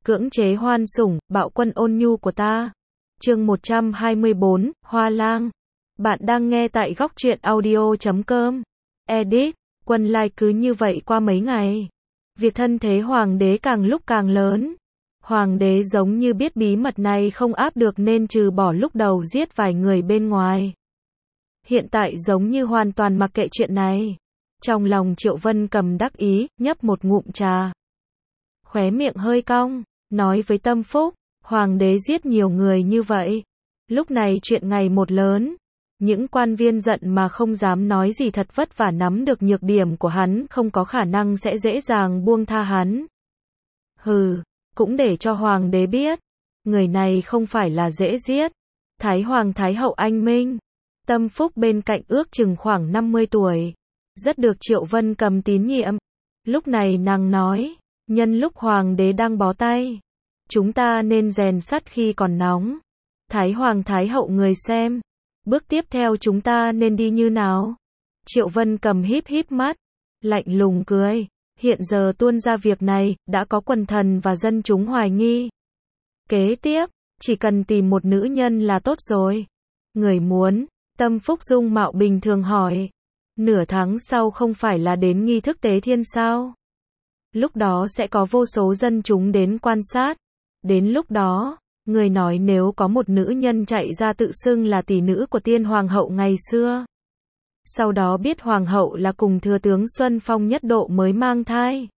cưỡng chế hoan sủng, bạo quân ôn nhu của ta. Chương 124, Hoa Lang. Bạn đang nghe tại góc truyện audio.com. Edit, Quân Lai cứ như vậy qua mấy ngày. Việc thân thế hoàng đế càng lúc càng lớn. Hoàng đế giống như biết bí mật này không áp được nên trừ bỏ lúc đầu giết vài người bên ngoài. Hiện tại giống như hoàn toàn mặc kệ chuyện này. Trong lòng Triệu Vân Cầm đắc ý, nhấp một ngụm trà. Khóe miệng hơi cong, nói với Tâm Phúc, hoàng đế giết nhiều người như vậy. Lúc này chuyện ngày một lớn. Những quan viên giận mà không dám nói gì thật vất vả nắm được nhược điểm của hắn không có khả năng sẽ dễ dàng buông tha hắn. Hừ, cũng để cho hoàng đế biết. Người này không phải là dễ giết. Thái Hoàng Thái Hậu anh minh. Tâm Phúc bên cạnh ước chừng khoảng 50 tuổi. Rất được Triệu Vân Cầm tín nhiệm. Lúc này nàng nói, nhân lúc hoàng đế đang bó tay. Chúng ta nên rèn sắt khi còn nóng. Thái Hoàng Thái Hậu người xem. Bước tiếp theo chúng ta nên đi như nào? Triệu Vân Cầm híp híp mắt. Lạnh lùng cười. Hiện giờ tuôn ra việc này, đã có quần thần và dân chúng hoài nghi. Kế tiếp, chỉ cần tìm một nữ nhân là tốt rồi. Người muốn, Tâm Phúc dung mạo bình thường hỏi. Nửa tháng sau không phải là đến nghi thức tế thiên sao? Lúc đó sẽ có vô số dân chúng đến quan sát. Đến lúc đó, người nói nếu có một nữ nhân chạy ra tự xưng là tỷ nữ của tiên hoàng hậu ngày xưa. Sau đó biết hoàng hậu là cùng thừa tướng Xuân Phong Nhất Độ mới mang thai.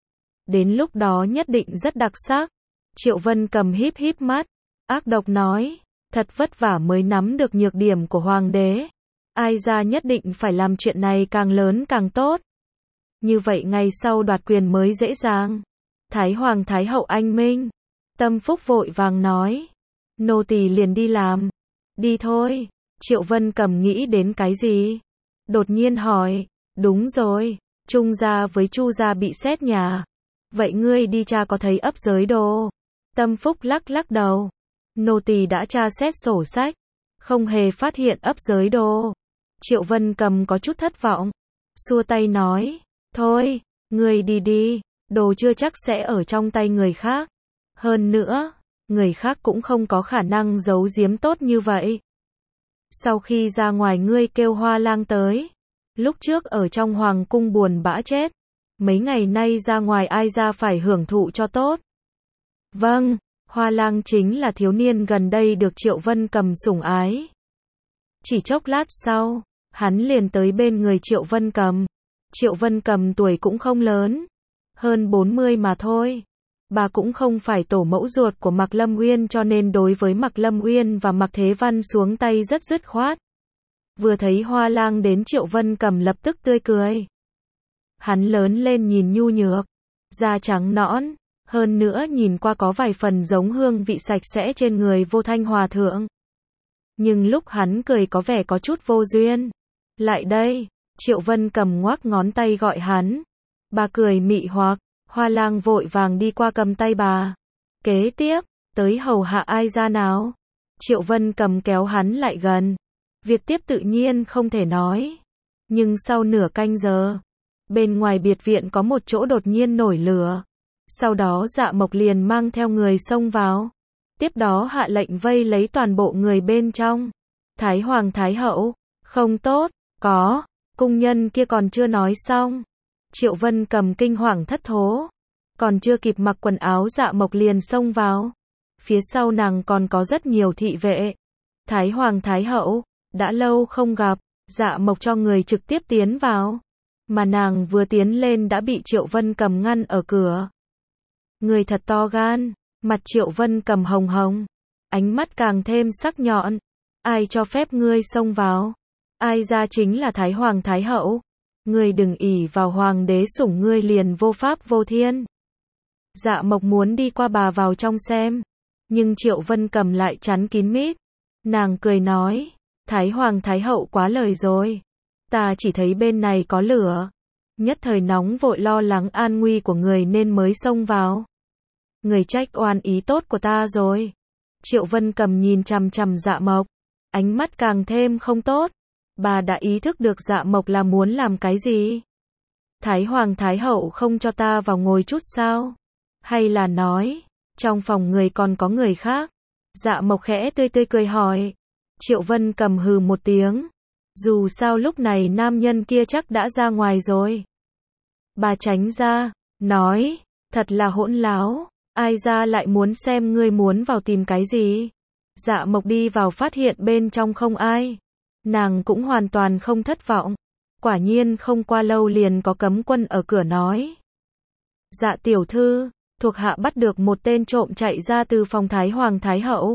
Đến lúc đó nhất định rất đặc sắc. Triệu Vân Cầm híp híp mắt, ác độc nói, thật vất vả mới nắm được nhược điểm của hoàng đế. Ai ra nhất định phải làm chuyện này càng lớn càng tốt. Như vậy ngày sau đoạt quyền mới dễ dàng. Thái Hoàng Thái Hậu anh minh. Tâm Phúc vội vàng nói. Nô tỳ liền đi làm. Đi thôi. Triệu Vân Cầm nghĩ đến cái gì? Đột nhiên hỏi. Đúng rồi. Trung gia với Chu gia bị xét nhà. Vậy ngươi đi tra có thấy ấp giới đồ? Tâm Phúc lắc lắc đầu. Nô tỳ đã tra xét sổ sách. Không hề phát hiện ấp giới đồ. Triệu Vân Cầm có chút thất vọng. Xua tay nói. Thôi, ngươi đi đi. Đồ chưa chắc sẽ ở trong tay người khác. Hơn nữa, người khác cũng không có khả năng giấu giếm tốt như vậy. Sau khi ra ngoài ngươi kêu Hoa Lang tới. Lúc trước ở trong hoàng cung buồn bã chết. Mấy ngày nay ra ngoài ai ra phải hưởng thụ cho tốt. Vâng, Hoa Lang chính là thiếu niên gần đây được Triệu Vân Cầm sủng ái. Chỉ chốc lát sau, hắn liền tới bên người Triệu Vân Cầm. Triệu Vân Cầm tuổi cũng không lớn. Hơn 40 mà thôi. Bà cũng không phải tổ mẫu ruột của Mạc Lâm Uyên cho nên đối với Mạc Lâm Uyên và Mạc Thế Văn xuống tay rất dứt khoát. Vừa thấy Hoa Lang đến Triệu Vân Cầm lập tức tươi cười. Hắn lớn lên nhìn nhu nhược, da trắng nõn, hơn nữa nhìn qua có vài phần giống hương vị sạch sẽ trên người Vô Thanh Hòa Thượng. Nhưng lúc hắn cười có vẻ có chút vô duyên. Lại đây, Triệu Vân Cầm ngoắc ngón tay gọi hắn. Bà cười mị hoặc, Hoa Lang vội vàng đi qua cầm tay bà. Kế tiếp, tới hầu hạ ai ra nào? Triệu Vân Cầm kéo hắn lại gần. Việc tiếp tự nhiên không thể nói. Nhưng sau nửa canh giờ, bên ngoài biệt viện có một chỗ đột nhiên nổi lửa. Sau đó Dạ Mộc liền mang theo người xông vào. Tiếp đó hạ lệnh vây lấy toàn bộ người bên trong. Thái Hoàng Thái Hậu, không tốt, có, cung nhân kia còn chưa nói xong. Triệu Vân Cầm kinh hoàng thất thố. Còn chưa kịp mặc quần áo Dạ Mộc liền xông vào. Phía sau nàng còn có rất nhiều thị vệ. Thái Hoàng Thái Hậu, đã lâu không gặp. Dạ Mộc cho người trực tiếp tiến vào. Mà nàng vừa tiến lên đã bị Triệu Vân Cầm ngăn ở cửa. Người thật to gan. Mặt Triệu Vân Cầm hồng hồng. Ánh mắt càng thêm sắc nhọn. Ai cho phép ngươi xông vào? Ai ra chính là Thái Hoàng Thái Hậu. Ngươi đừng ỷ vào hoàng đế sủng ngươi liền vô pháp vô thiên. Dạ Mộc muốn đi qua bà vào trong xem. Nhưng Triệu Vân Cầm lại chắn kín mít. Nàng cười nói. Thái Hoàng Thái Hậu quá lời rồi. Ta chỉ thấy bên này có lửa. Nhất thời nóng vội lo lắng an nguy của người nên mới xông vào. Người trách oan ý tốt của ta rồi. Triệu Vân Cầm nhìn chằm chằm Dạ Mộc. Ánh mắt càng thêm không tốt. Bà đã ý thức được Dạ Mộc là muốn làm cái gì? Thái Hoàng Thái Hậu không cho ta vào ngồi chút sao? Hay là nói, Trong phòng người còn có người khác. Dạ Mộc khẽ tươi tươi cười hỏi. Triệu Vân Cầm hừ một tiếng. Dù sao lúc này nam nhân kia chắc đã ra ngoài rồi. Bà tránh ra, nói, thật là hỗn láo, ai ra lại muốn xem ngươi muốn vào tìm cái gì. Dạ Mộc đi vào phát hiện bên trong không ai. Nàng cũng hoàn toàn không thất vọng. Quả nhiên không qua lâu liền có cấm quân ở cửa nói. Dạ tiểu thư, thuộc hạ bắt được một tên trộm chạy ra từ phòng Thái Hoàng Thái Hậu.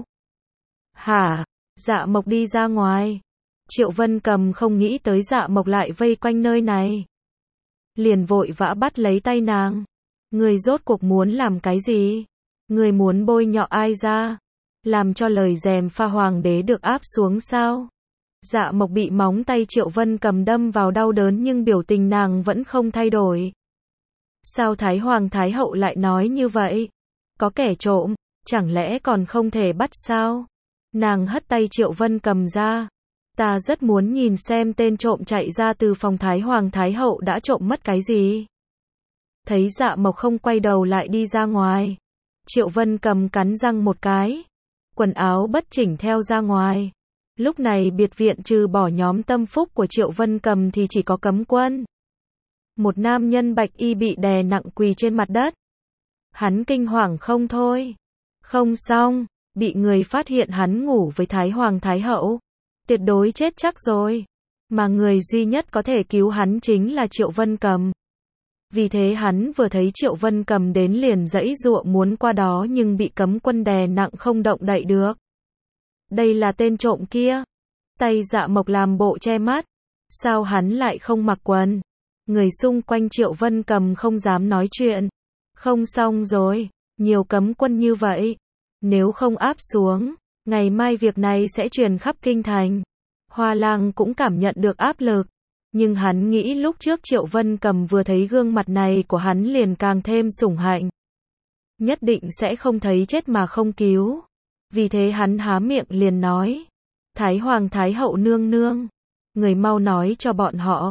Hả? Dạ Mộc đi ra ngoài. Triệu Vân Cầm không nghĩ tới Dạ Mộc lại vây quanh nơi này. Liền vội vã bắt lấy tay nàng. Người rốt cuộc muốn làm cái gì? Người muốn bôi nhọ ai ra? Làm cho lời gièm pha hoàng đế được áp xuống sao? Dạ Mộc bị móng tay Triệu Vân Cầm đâm vào đau đớn nhưng biểu tình nàng vẫn không thay đổi. Sao Thái Hoàng Thái Hậu lại nói như vậy? Có kẻ trộm, chẳng lẽ còn không thể bắt sao? Nàng hất tay Triệu Vân Cầm ra. Ta rất muốn nhìn xem tên trộm chạy ra từ phòng Thái Hoàng Thái Hậu đã trộm mất cái gì. Thấy Dạ Mộc không quay đầu lại đi ra ngoài. Triệu Vân Cầm cắn răng một cái. Quần áo bất chỉnh theo ra ngoài. Lúc này biệt viện trừ bỏ nhóm tâm phúc của Triệu Vân Cầm thì chỉ có cấm quân. Một nam nhân bạch y bị đè nặng quỳ trên mặt đất. Hắn kinh hoàng không thôi. Không xong, bị người phát hiện hắn ngủ với Thái Hoàng Thái Hậu. Tuyệt đối chết chắc rồi. Mà người duy nhất có thể cứu hắn chính là Triệu Vân Cầm. Vì thế hắn vừa thấy Triệu Vân Cầm đến liền giãy giụa muốn qua đó nhưng bị cấm quân đè nặng không động đậy được. Đây là tên trộm kia. Tay Dạ Mộc làm bộ che mắt. Sao hắn lại không mặc quần? Người xung quanh Triệu Vân Cầm không dám nói chuyện. Không xong rồi, nhiều cấm quân như vậy. Nếu không áp xuống, ngày mai việc này sẽ truyền khắp kinh thành. Hoa Lang cũng cảm nhận được áp lực. Nhưng hắn nghĩ lúc trước Triệu Vân Cầm vừa thấy gương mặt này của hắn liền càng thêm sủng hạnh. Nhất định sẽ không thấy chết mà không cứu. Vì thế hắn há miệng liền nói. Thái Hoàng Thái Hậu nương nương. Người mau nói cho bọn họ.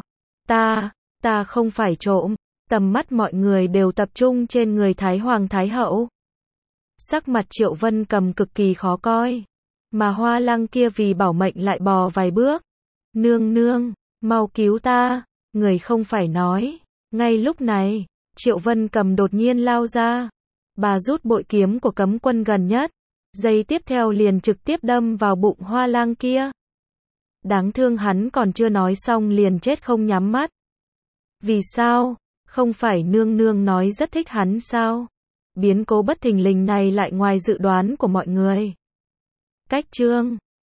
Ta không phải trộm. Tầm mắt mọi người đều tập trung trên người Thái Hoàng Thái Hậu. Sắc mặt Triệu Vân Cầm cực kỳ khó coi. Mà Hoa Lang kia vì bảo mệnh lại bò vài bước. Nương nương, mau cứu ta. Người không phải nói. Ngay lúc này, Triệu Vân Cầm đột nhiên lao ra. Bà rút bội kiếm của cấm quân gần nhất. Giây tiếp theo liền trực tiếp đâm vào bụng Hoa Lang kia. Đáng thương hắn còn chưa nói xong liền chết không nhắm mắt. Vì sao? Không phải nương nương nói rất thích hắn sao? Biến cố bất thình lình này lại ngoài dự đoán của mọi người. Cách chương